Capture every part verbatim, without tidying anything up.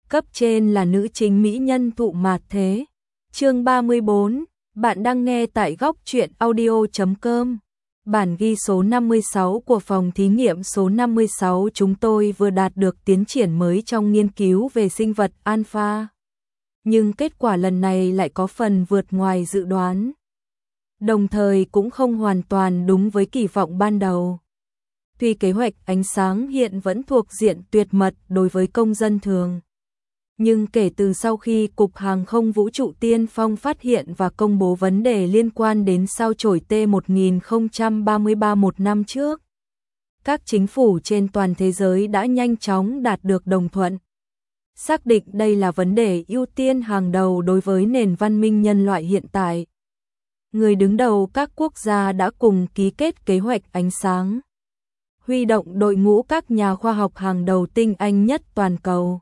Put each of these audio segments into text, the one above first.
Cấp trên là nữ chính mỹ nhân Thụ Mạt Thế. Chương ba mươi bốn, bạn đang nghe tại góc truyện audio chấm com. Bản ghi số năm mươi sáu của phòng thí nghiệm số năm mươi sáu, chúng tôi vừa đạt được tiến triển mới trong nghiên cứu về sinh vật alpha. Nhưng kết quả lần này lại có phần vượt ngoài dự đoán. Đồng thời cũng không hoàn toàn đúng với kỳ vọng ban đầu. Tuy kế hoạch ánh sáng hiện vẫn thuộc diện tuyệt mật đối với công dân thường. Nhưng kể từ sau khi Cục Hàng không Vũ trụ Tiên Phong phát hiện và công bố vấn đề liên quan đến sao chổi T một nghìn không trăm ba mươi ba một năm trước, các chính phủ trên toàn thế giới đã nhanh chóng đạt được đồng thuận. Xác định đây là vấn đề ưu tiên hàng đầu đối với nền văn minh nhân loại hiện tại. Người đứng đầu các quốc gia đã cùng ký kết kế hoạch ánh sáng, huy động đội ngũ các nhà khoa học hàng đầu tinh anh nhất toàn cầu.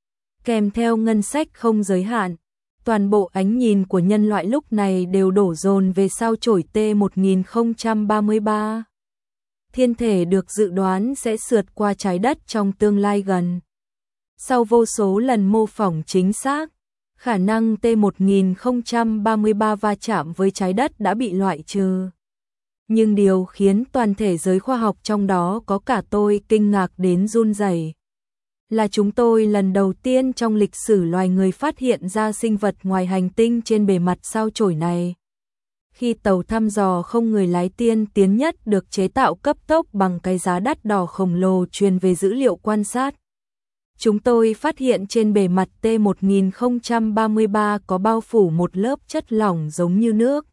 Kèm theo ngân sách không giới hạn, toàn bộ ánh nhìn của nhân loại lúc này đều đổ dồn về sao chổi T một nghìn không trăm ba mươi ba. Thiên thể được dự đoán sẽ sượt qua trái đất trong tương lai gần. Sau vô số lần mô phỏng chính xác, khả năng T một nghìn không trăm ba mươi ba va chạm với trái đất đã bị loại trừ. Nhưng điều khiến toàn thể giới khoa học, trong đó có cả tôi, kinh ngạc đến run rẩy là chúng tôi lần đầu tiên trong lịch sử loài người phát hiện ra sinh vật ngoài hành tinh trên bề mặt sao chổi này. Khi tàu thăm dò không người lái tiên tiến nhất được chế tạo cấp tốc bằng cái giá đắt đỏ khổng lồ truyền về dữ liệu quan sát, chúng tôi phát hiện trên bề mặt T một nghìn không trăm ba mươi ba có bao phủ một lớp chất lỏng giống như nước.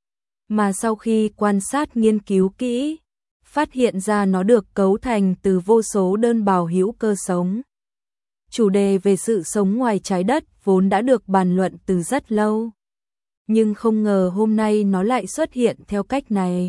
Mà sau khi quan sát nghiên cứu kỹ, phát hiện ra nó được cấu thành từ vô số đơn bào hữu cơ sống. Chủ đề về sự sống ngoài trái đất vốn đã được bàn luận từ rất lâu. Nhưng không ngờ hôm nay nó lại xuất hiện theo cách này.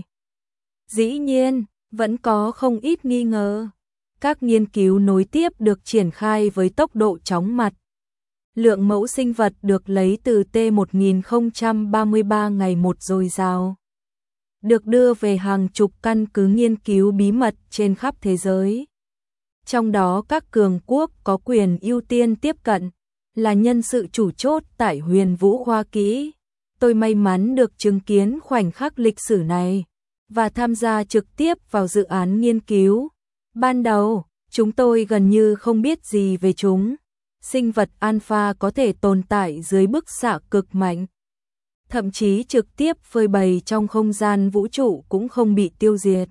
Dĩ nhiên, vẫn có không ít nghi ngờ. Các nghiên cứu nối tiếp được triển khai với tốc độ chóng mặt. Lượng mẫu sinh vật được lấy từ T một nghìn không trăm ba mươi ba ngày một dồi dào, được đưa về hàng chục căn cứ nghiên cứu bí mật trên khắp thế giới. Trong đó các cường quốc có quyền ưu tiên tiếp cận, là nhân sự chủ chốt tại Huyền Vũ Khoa Kỹ. Tôi may mắn được chứng kiến khoảnh khắc lịch sử này, và tham gia trực tiếp vào dự án nghiên cứu. Ban đầu, chúng tôi gần như không biết gì về chúng. Sinh vật alpha có thể tồn tại dưới bức xạ cực mạnh, thậm chí trực tiếp phơi bày trong không gian vũ trụ cũng không bị tiêu diệt.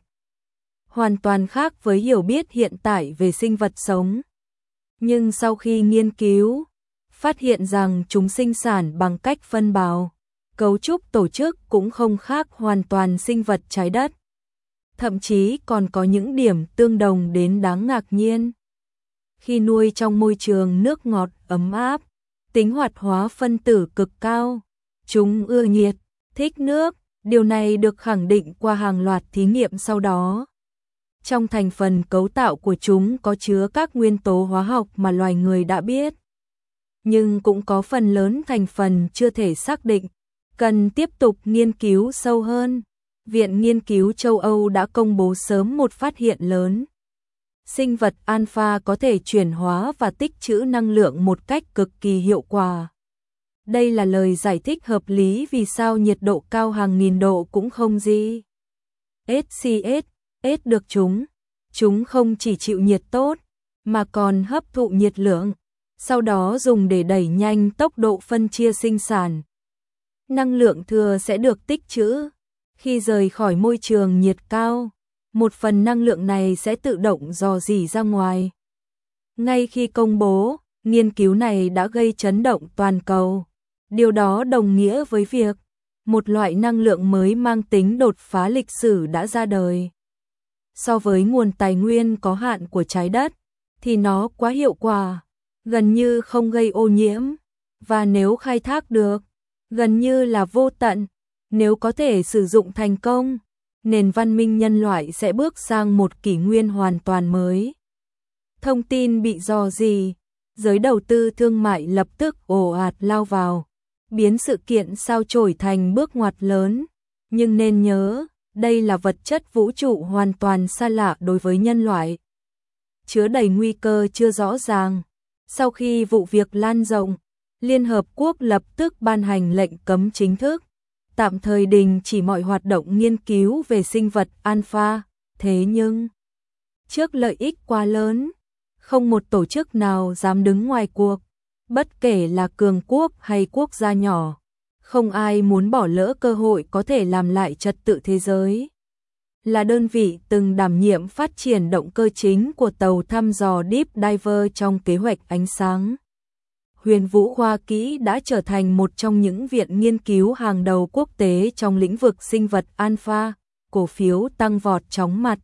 Hoàn toàn khác với hiểu biết hiện tại về sinh vật sống. Nhưng sau khi nghiên cứu, phát hiện rằng chúng sinh sản bằng cách phân bào, cấu trúc tổ chức cũng không khác hoàn toàn sinh vật trái đất. Thậm chí còn có những điểm tương đồng đến đáng ngạc nhiên. Khi nuôi trong môi trường nước ngọt ấm áp, tính hoạt hóa phân tử cực cao, chúng ưa nhiệt, thích nước. Điều này được khẳng định qua hàng loạt thí nghiệm sau đó. Trong thành phần cấu tạo của chúng có chứa các nguyên tố hóa học mà loài người đã biết. Nhưng cũng có phần lớn thành phần chưa thể xác định, cần tiếp tục nghiên cứu sâu hơn. Viện Nghiên cứu châu Âu đã công bố sớm một phát hiện lớn. Sinh vật alpha có thể chuyển hóa và tích trữ năng lượng một cách cực kỳ hiệu quả. Đây là lời giải thích hợp lý vì sao nhiệt độ cao hàng nghìn độ cũng không gì. ét xê ét, S được chúng. Chúng không chỉ chịu nhiệt tốt, mà còn hấp thụ nhiệt lượng, sau đó dùng để đẩy nhanh tốc độ phân chia sinh sản. Năng lượng thừa sẽ được tích trữ. Khi rời khỏi môi trường nhiệt cao, một phần năng lượng này sẽ tự động rò rỉ ra ngoài. Ngay khi công bố, nghiên cứu này đã gây chấn động toàn cầu. Điều đó đồng nghĩa với việc một loại năng lượng mới mang tính đột phá lịch sử đã ra đời. So với nguồn tài nguyên có hạn của trái đất, thì nó quá hiệu quả, gần như không gây ô nhiễm, và nếu khai thác được, gần như là vô tận. Nếu có thể sử dụng thành công, nền văn minh nhân loại sẽ bước sang một kỷ nguyên hoàn toàn mới. Thông tin bị rò rỉ, giới đầu tư thương mại lập tức ồ ạt lao vào, biến sự kiện sao chổi thành bước ngoặt lớn. Nhưng nên nhớ, đây là vật chất vũ trụ hoàn toàn xa lạ đối với nhân loại, chứa đầy nguy cơ chưa rõ ràng. Sau khi vụ việc lan rộng, Liên Hợp Quốc lập tức ban hành lệnh cấm chính thức, tạm thời đình chỉ mọi hoạt động nghiên cứu về sinh vật alpha. Thế nhưng, trước lợi ích quá lớn, không một tổ chức nào dám đứng ngoài cuộc, bất kể là cường quốc hay quốc gia nhỏ, không ai muốn bỏ lỡ cơ hội có thể làm lại trật tự thế giới. Là đơn vị từng đảm nhiệm phát triển động cơ chính của tàu thăm dò Deep Diver trong kế hoạch ánh sáng, Huyền Vũ Khoa Kỹ đã trở thành một trong những viện nghiên cứu hàng đầu quốc tế trong lĩnh vực sinh vật alpha, cổ phiếu tăng vọt chóng mặt.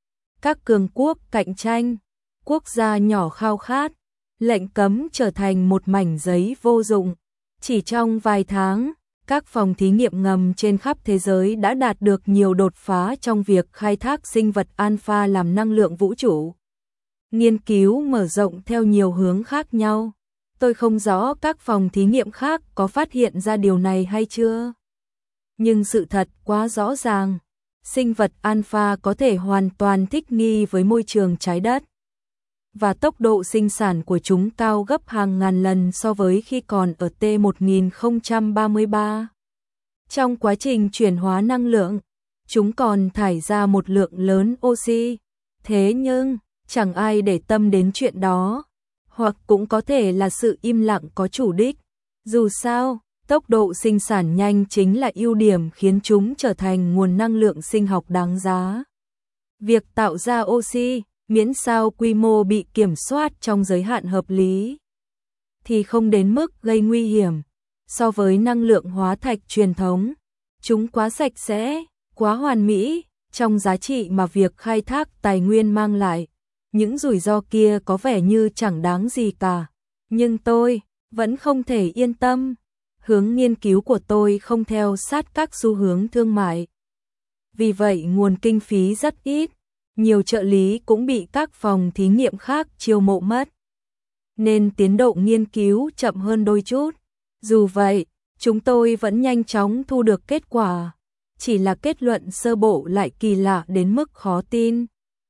Các cường quốc cạnh tranh, quốc gia nhỏ khao khát, lệnh cấm trở thành một mảnh giấy vô dụng. Chỉ trong vài tháng, các phòng thí nghiệm ngầm trên khắp thế giới đã đạt được nhiều đột phá trong việc khai thác sinh vật alpha làm năng lượng vũ trụ. Nghiên cứu mở rộng theo nhiều hướng khác nhau. Tôi không rõ các phòng thí nghiệm khác có phát hiện ra điều này hay chưa. Nhưng sự thật quá rõ ràng, sinh vật alpha có thể hoàn toàn thích nghi với môi trường trái đất. Và tốc độ sinh sản của chúng cao gấp hàng ngàn lần so với khi còn ở T một nghìn không trăm ba mươi ba. Trong quá trình chuyển hóa năng lượng, chúng còn thải ra một lượng lớn oxy. Thế nhưng, chẳng ai để tâm đến chuyện đó. Hoặc cũng có thể là sự im lặng có chủ đích. Dù sao, tốc độ sinh sản nhanh chính là ưu điểm khiến chúng trở thành nguồn năng lượng sinh học đáng giá. Việc tạo ra oxy, miễn sao quy mô bị kiểm soát trong giới hạn hợp lý, thì không đến mức gây nguy hiểm. So với năng lượng hóa thạch truyền thống, chúng quá sạch sẽ, quá hoàn mỹ, trong giá trị mà việc khai thác tài nguyên mang lại. Những rủi ro kia có vẻ như chẳng đáng gì cả, nhưng tôi vẫn không thể yên tâm. Hướng nghiên cứu của tôi không theo sát các xu hướng thương mại. Vì vậy nguồn kinh phí rất ít, nhiều trợ lý cũng bị các phòng thí nghiệm khác chiêu mộ mất, nên tiến độ nghiên cứu chậm hơn đôi chút. Dù vậy, chúng tôi vẫn nhanh chóng thu được kết quả, chỉ là kết luận sơ bộ lại kỳ lạ đến mức khó tin.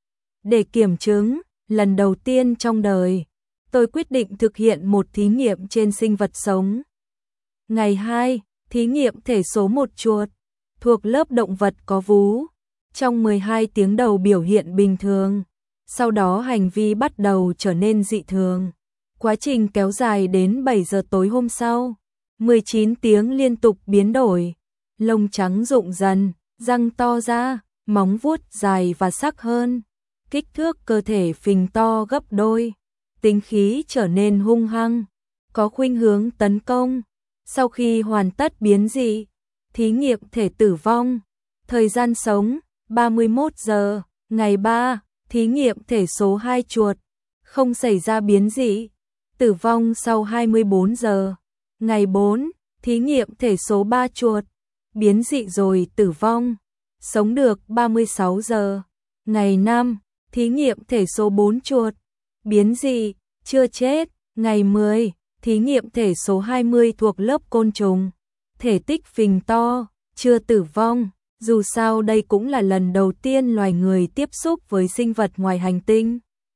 Để kiểm chứng, lần đầu tiên trong đời, tôi quyết định thực hiện một thí nghiệm trên sinh vật sống. Ngày hai, thí nghiệm thể số một chuột, thuộc lớp động vật có vú. Trong mười hai tiếng đầu biểu hiện bình thường, sau đó hành vi bắt đầu trở nên dị thường. Quá trình kéo dài đến bảy giờ tối hôm sau, mười chín tiếng liên tục biến đổi, lông trắng rụng dần, răng to ra, móng vuốt dài và sắc hơn, kích thước cơ thể phình to gấp đôi, tính khí trở nên hung hăng, có khuynh hướng tấn công. Sau khi hoàn tất biến dị, thí nghiệm thể tử vong, thời gian sống ba mươi mốt giờ. Ngày ba, thí nghiệm thể số hai chuột, không xảy ra biến dị, tử vong sau hai mươi bốn giờ. Ngày bốn, thí nghiệm thể số ba chuột, biến dị rồi tử vong, sống được ba mươi sáu giờ. Ngày năm, thí nghiệm thể số bốn chuột, biến dị, chưa chết. Ngày mười, thí nghiệm thể số hai mươi thuộc lớp côn trùng, thể tích phình to, chưa tử vong. Dù sao đây cũng là lần đầu tiên loài người tiếp xúc với sinh vật ngoài hành tinh.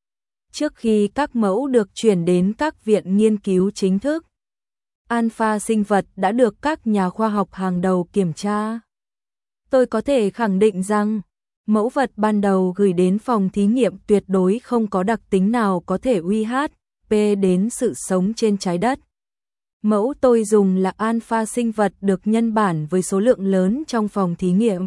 Trước khi các mẫu được chuyển đến các viện nghiên cứu chính thức, alpha sinh vật đã được các nhà khoa học hàng đầu kiểm tra. Tôi có thể khẳng định rằng, mẫu vật ban đầu gửi đến phòng thí nghiệm tuyệt đối không có đặc tính nào có thể uy hiếp đến sự sống trên trái đất. Mẫu tôi dùng là alpha sinh vật được nhân bản với số lượng lớn trong phòng thí nghiệm.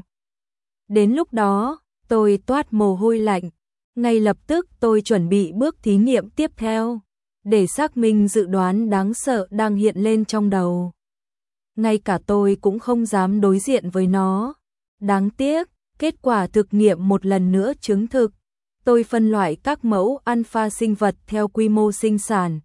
Đến lúc đó, tôi toát mồ hôi lạnh. Ngay lập tức tôi chuẩn bị bước thí nghiệm tiếp theo, để xác minh dự đoán đáng sợ đang hiện lên trong đầu. Ngay cả tôi cũng không dám đối diện với nó. Đáng tiếc, kết quả thực nghiệm một lần nữa chứng thực. Tôi phân loại các mẫu alpha sinh vật theo quy mô sinh sản,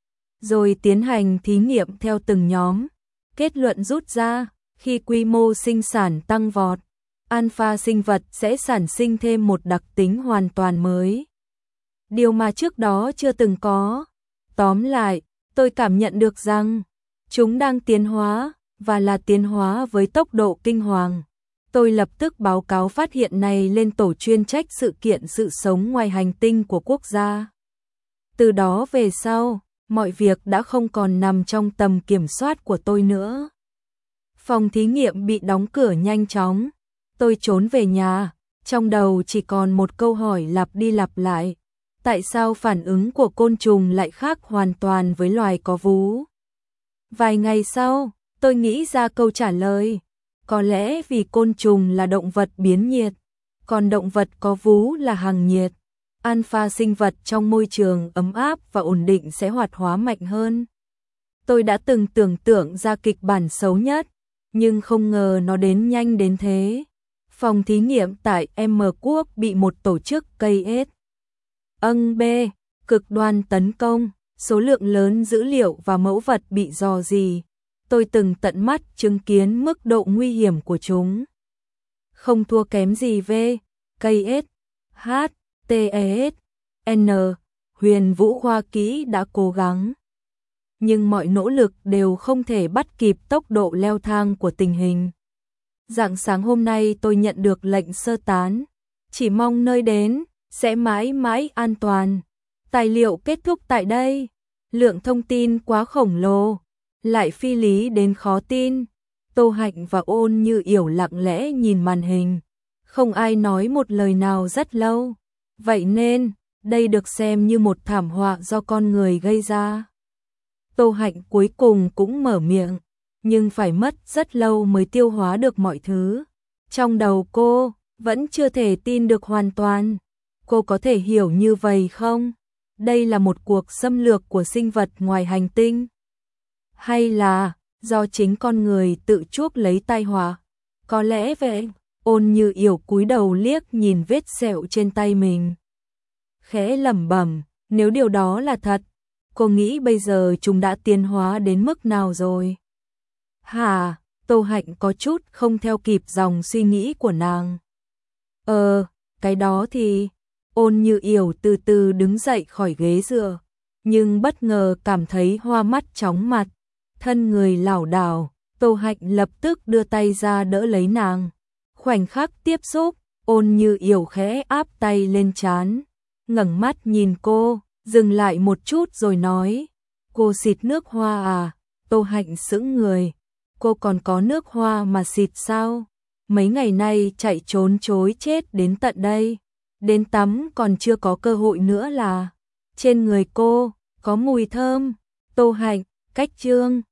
rồi tiến hành thí nghiệm theo từng nhóm. Kết luận rút ra, khi quy mô sinh sản tăng vọt, alpha sinh vật sẽ sản sinh thêm một đặc tính hoàn toàn mới, điều mà trước đó chưa từng có. Tóm lại, tôi cảm nhận được rằng chúng đang tiến hóa, và là tiến hóa với tốc độ kinh hoàng. Tôi lập tức báo cáo phát hiện này lên tổ chuyên trách sự kiện sự sống ngoài hành tinh của quốc gia. Từ đó về sau, mọi việc đã không còn nằm trong tầm kiểm soát của tôi nữa. Phòng thí nghiệm bị đóng cửa nhanh chóng, tôi trốn về nhà, trong đầu chỉ còn một câu hỏi lặp đi lặp lại. Tại sao phản ứng của côn trùng lại khác hoàn toàn với loài có vú? Vài ngày sau, tôi nghĩ ra câu trả lời. Có lẽ vì côn trùng là động vật biến nhiệt, còn động vật có vú là hằng nhiệt. Alpha sinh vật trong môi trường ấm áp và ổn định sẽ hoạt hóa mạnh hơn. Tôi đã từng tưởng tượng ra kịch bản xấu nhất, nhưng không ngờ nó đến nhanh đến thế. Phòng thí nghiệm tại M Quốc bị một tổ chức cây ết âng B cực đoan tấn công, số lượng lớn dữ liệu và mẫu vật bị rò rỉ. Tôi từng tận mắt chứng kiến mức độ nguy hiểm của chúng. Không thua kém gì V, cây ết, H, T E S, N, Huyền Vũ Khoa Kỹ đã cố gắng. Nhưng mọi nỗ lực đều không thể bắt kịp tốc độ leo thang của tình hình. Rạng sáng hôm nay tôi nhận được lệnh sơ tán, chỉ mong nơi đến sẽ mãi mãi an toàn. Tài liệu kết thúc tại đây, lượng thông tin quá khổng lồ, lại phi lý đến khó tin. Tô Hạnh và Ôn Như Yểu lặng lẽ nhìn màn hình, không ai nói một lời nào rất lâu. Vậy nên, đây được xem như một thảm họa do con người gây ra. Tô Hạnh cuối cùng cũng mở miệng, nhưng phải mất rất lâu mới tiêu hóa được mọi thứ. Trong đầu cô, vẫn chưa thể tin được hoàn toàn. Cô có thể hiểu như vậy không? Đây là một cuộc xâm lược của sinh vật ngoài hành tinh? Hay là do chính con người tự chuốc lấy tai họa? Có lẽ vậy. Ôn Như Yểu cúi đầu liếc nhìn vết sẹo trên tay mình, khẽ lẩm bẩm, nếu điều đó là thật, cô nghĩ bây giờ chúng đã tiến hóa đến mức nào rồi? Hả? Tô Hạnh có chút không theo kịp dòng suy nghĩ của nàng. Ờ, cái đó thì... Ôn Như Yểu từ từ đứng dậy khỏi ghế dựa, nhưng bất ngờ cảm thấy hoa mắt chóng mặt, thân người lảo đảo. Tô Hạnh lập tức đưa tay ra đỡ lấy nàng. Khoảnh khắc tiếp xúc, Ôn Như Yểu khẽ áp tay lên trán, ngẩng mắt nhìn cô, dừng lại một chút rồi nói, cô xịt nước hoa à? Tô Hạnh sững người, cô còn có nước hoa mà xịt sao? Mấy ngày nay chạy trốn chối chết đến tận đây, đến tắm còn chưa có cơ hội nữa là. Trên người cô có mùi thơm. Tô Hạnh, cách chương